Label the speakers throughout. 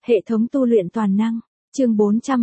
Speaker 1: Hệ thống tu luyện toàn năng, chương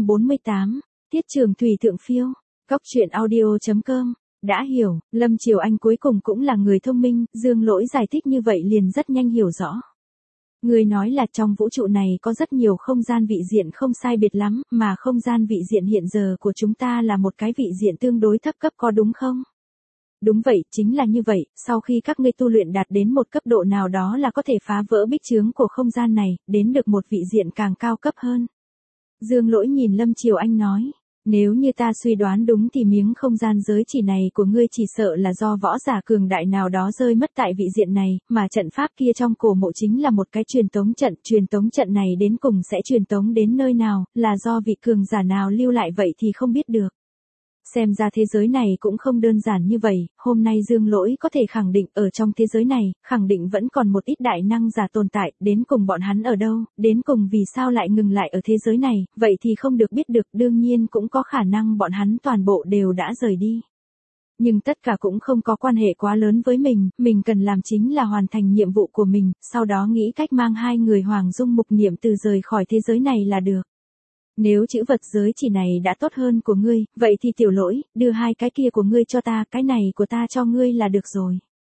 Speaker 1: 448, Tiết Trường Thủy Thượng Phiêu, Cóc truyện audio.com. Đã hiểu, Lâm Triều Anh cuối cùng cũng là người thông minh, Dương Lỗi giải thích như vậy liền rất nhanh hiểu rõ. Người nói là trong vũ trụ này có rất nhiều không gian vị diện không sai biệt lắm, mà không gian vị diện hiện giờ của chúng ta là một cái vị diện tương đối thấp cấp có đúng không? Đúng vậy, chính là như vậy, sau khi các ngươi tu luyện đạt đến một cấp độ nào đó là có thể phá vỡ bích chướng của không gian này, đến được một vị diện càng cao cấp hơn. Dương Lỗi nhìn Lâm Triều Anh nói, nếu như ta suy đoán đúng thì miếng không gian giới chỉ này của ngươi chỉ sợ là do võ giả cường đại nào đó rơi mất tại vị diện này, mà trận pháp kia trong cổ mộ chính là một cái truyền tống trận này đến cùng sẽ truyền tống đến nơi nào, là do vị cường giả nào lưu lại vậy thì không biết được. Xem ra thế giới này cũng không đơn giản như vậy, hôm nay Dương Lỗi có thể khẳng định ở trong thế giới này, khẳng định vẫn còn một ít đại năng giả tồn tại, đến cùng bọn hắn ở đâu, đến cùng vì sao lại ngừng lại ở thế giới này, vậy thì không được biết được, đương nhiên cũng có khả năng bọn hắn toàn bộ đều đã rời đi. Nhưng tất cả cũng không có quan hệ quá lớn với mình cần làm chính là hoàn thành nhiệm vụ của mình, sau đó nghĩ cách mang hai người Hoàng Dung Mục Niệm Từ rời khỏi thế giới này là được. Nếu chữ vật giới chỉ này đã tốt hơn của ngươi, vậy thì Tiểu Lỗi, đưa hai cái kia của ngươi cho ta, cái này của ta cho ngươi là được rồi.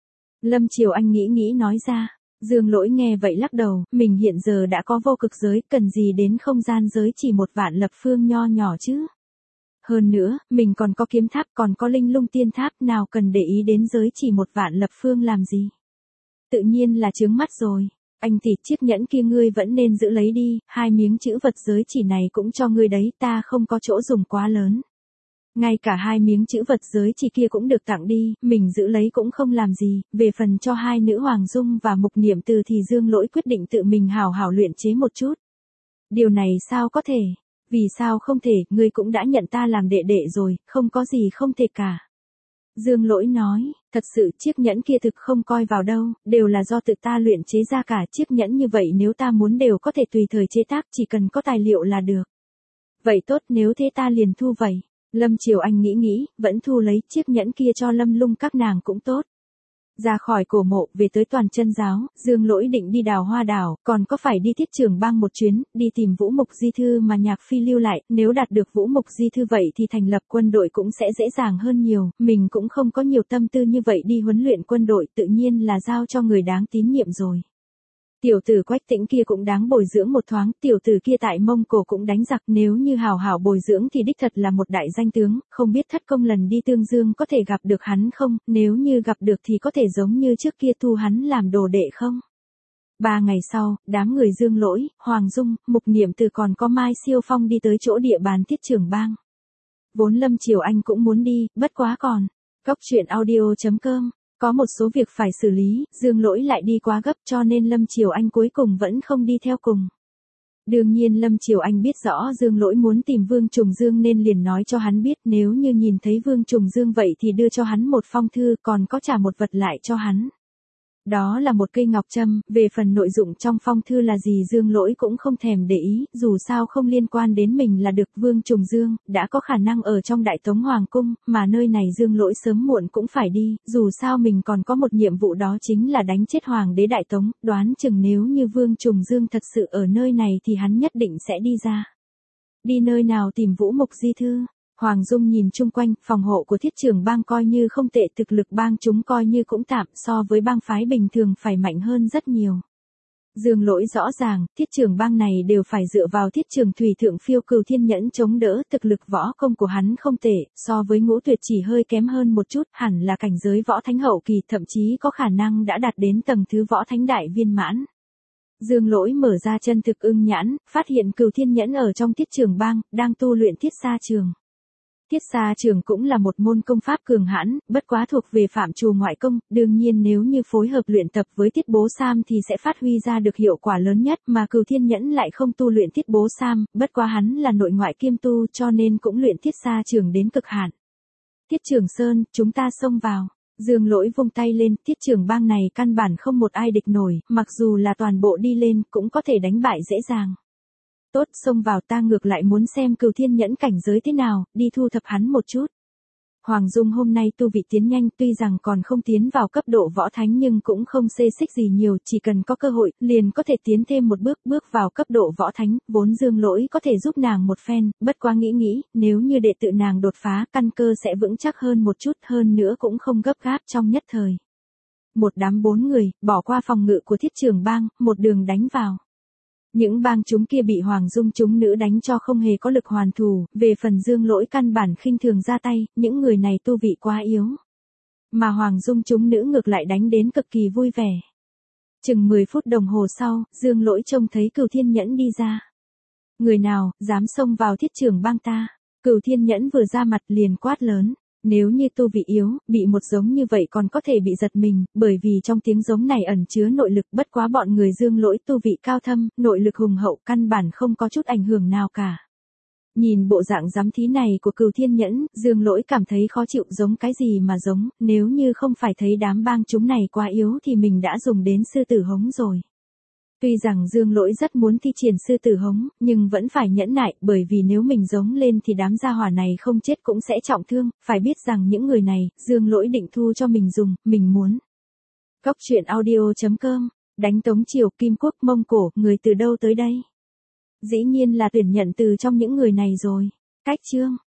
Speaker 1: Lâm Triều Anh nghĩ nói ra, Dương Lỗi nghe vậy lắc đầu, mình hiện giờ đã có vô cực giới, cần gì đến không gian giới chỉ một vạn lập phương nho nhỏ chứ. Hơn nữa, mình còn có kiếm tháp, còn có linh lung tiên tháp, nào cần để ý đến giới chỉ một vạn lập phương làm gì. Tự nhiên là chướng mắt rồi. Anh thì chiếc nhẫn kia ngươi vẫn nên giữ lấy đi, hai miếng chữ vật giới chỉ này cũng cho ngươi đấy, ta không có chỗ dùng quá lớn. Ngay cả hai miếng chữ vật giới chỉ kia cũng được tặng đi, mình giữ lấy cũng không làm gì, về phần cho hai nữ Hoàng Dung và Mục Niệm Từ thì Dương Lỗi quyết định tự mình hảo hảo luyện chế một chút. Điều này sao có thể? Vì sao không thể, ngươi cũng đã nhận ta làm đệ đệ rồi, không có gì không thể cả. Dương Lỗi nói, thật sự chiếc nhẫn kia thực không coi vào đâu, đều là do tự ta luyện chế ra cả chiếc nhẫn như vậy, nếu ta muốn đều có thể tùy thời chế tác, chỉ cần có tài liệu là được. Vậy tốt, nếu thế ta liền thu vậy. Lâm Triều Anh nghĩ, vẫn thu lấy chiếc nhẫn kia cho Lâm Lung các nàng cũng tốt. Ra khỏi cổ mộ, về tới Toàn Chân Giáo, Dương Lỗi định đi Đào Hoa Đảo, còn có phải đi Thiết Trường Bang một chuyến, đi tìm Vũ Mục Di Thư mà Nhạc Phi lưu lại, nếu đạt được Vũ Mục Di Thư vậy thì thành lập quân đội cũng sẽ dễ dàng hơn nhiều, mình cũng không có nhiều tâm tư như vậy đi huấn luyện quân đội, tự nhiên là giao cho người đáng tín nhiệm rồi. Tiểu tử Quách Tĩnh kia cũng đáng bồi dưỡng một thoáng, tiểu tử kia tại Mông Cổ cũng đánh giặc, nếu như hảo hảo bồi dưỡng thì đích thật là một đại danh tướng, không biết Thất Công lần đi Tương Dương có thể gặp được hắn không, nếu như gặp được thì có thể giống như trước kia thu hắn làm đồ đệ không. 3 ngày sau, đám người Dương Lỗi, Hoàng Dung, Mục Niệm Từ còn có Mai Siêu Phong đi tới chỗ địa bàn Thiết Trường Bang. Vốn Lâm Triều Anh cũng muốn đi, bất quá còn, Cóc truyện audio.com. Có một số việc phải xử lý, Dương Lỗi lại đi quá gấp cho nên Lâm Triều Anh cuối cùng vẫn không đi theo cùng. Đương nhiên Lâm Triều Anh biết rõ Dương Lỗi muốn tìm Vương Trùng Dương nên liền nói cho hắn biết, nếu như nhìn thấy Vương Trùng Dương vậy thì đưa cho hắn một phong thư, còn có trả một vật lại cho hắn. Đó là một cây ngọc trâm, về phần nội dụng trong phong thư là gì Dương Lỗi cũng không thèm để ý, dù sao không liên quan đến mình là được. Vương Trùng Dương đã có khả năng ở trong Đại Tống Hoàng Cung, mà nơi này Dương Lỗi sớm muộn cũng phải đi, dù sao mình còn có một nhiệm vụ, đó chính là đánh chết Hoàng đế Đại Tống, đoán chừng nếu như Vương Trùng Dương thật sự ở nơi này thì hắn nhất định sẽ đi ra. Đi nơi nào tìm Vũ Mục Di Thư? Hoàng Dung nhìn chung quanh, phòng hộ của Thiết Trường Bang coi như không tệ, thực lực bang chúng coi như cũng tạm, so với bang phái bình thường phải mạnh hơn rất nhiều. Dương Lỗi rõ ràng, Thiết Trường Bang này đều phải dựa vào Thiết Trường Thủy Thượng Phiêu Cửu Thiên Nhẫn chống đỡ, thực lực võ công của hắn không tệ, so với Ngũ Tuyệt chỉ hơi kém hơn một chút, hẳn là cảnh giới võ thánh hậu kỳ, thậm chí có khả năng đã đạt đến tầng thứ võ thánh đại viên mãn. Dương Lỗi mở ra chân thực ưng nhãn, phát hiện Cửu Thiên Nhẫn ở trong Thiết Trường Bang, đang tu luyện Thiết Sa Trường. Thiết Sa Trường cũng là một môn công pháp cường hãn, bất quá thuộc về phạm trù ngoại công, đương nhiên nếu như phối hợp luyện tập với Thiết Bố Sam thì sẽ phát huy ra được hiệu quả lớn nhất, mà Cửu Thiên Nhẫn lại không tu luyện Thiết Bố Sam, bất quá hắn là nội ngoại kiêm tu cho nên cũng luyện Thiết Sa Trường đến cực hạn. Thiết Trường Sơn, chúng ta xông vào. Dương Lỗi vung tay lên, Thiết Trường Bang này căn bản không một ai địch nổi, mặc dù là toàn bộ đi lên cũng có thể đánh bại dễ dàng. Tốt, xông vào, ta ngược lại muốn xem Cửu Thiên Nhẫn cảnh giới thế nào, đi thu thập hắn một chút. Hoàng Dung hôm nay tu vị tiến nhanh, tuy rằng còn không tiến vào cấp độ võ thánh nhưng cũng không xê xích gì nhiều, chỉ cần có cơ hội, liền có thể tiến thêm một bước, bước vào cấp độ võ thánh, vốn Dương Lỗi có thể giúp nàng một phen, bất quá nghĩ, nếu như đệ tự nàng đột phá, căn cơ sẽ vững chắc hơn một chút, hơn nữa cũng không gấp gáp trong nhất thời. Một đám 4 người, bỏ qua phòng ngự của Thiết Trường Bang, một đường đánh vào. Những bang chúng kia bị Hoàng Dung chúng nữ đánh cho không hề có lực hoàn thủ, về phần Dương Lỗi căn bản khinh thường ra tay, những người này tu vị quá yếu. Mà Hoàng Dung chúng nữ ngược lại đánh đến cực kỳ vui vẻ. Chừng 10 phút đồng hồ sau, Dương Lỗi trông thấy Cửu Thiên Nhẫn đi ra. Người nào, dám xông vào Thiết Trường Bang ta? Cửu Thiên Nhẫn vừa ra mặt liền quát lớn. Nếu như tu vị yếu, bị một giống như vậy còn có thể bị giật mình, bởi vì trong tiếng giống này ẩn chứa nội lực, bất quá bọn người Dương Lỗi tu vị cao thâm, nội lực hùng hậu, căn bản không có chút ảnh hưởng nào cả. Nhìn bộ dạng giám thí này của Cửu Thiên Nhẫn, Dương Lỗi cảm thấy khó chịu, giống cái gì mà giống, nếu như không phải thấy đám bang chúng này quá yếu thì mình đã dùng đến sư tử hống rồi. Tuy rằng Dương Lỗi rất muốn thi triển sư tử hống, nhưng vẫn phải nhẫn nại, bởi vì nếu mình giống lên thì đám gia hỏa này không chết cũng sẽ trọng thương, phải biết rằng những người này, Dương Lỗi định thu cho mình dùng, mình muốn. Cóc truyện audio.com, đánh Tống Triều, Kim Quốc, Mông Cổ, người từ đâu tới đây? Dĩ nhiên là tuyển nhận từ trong những người này rồi. Cách chương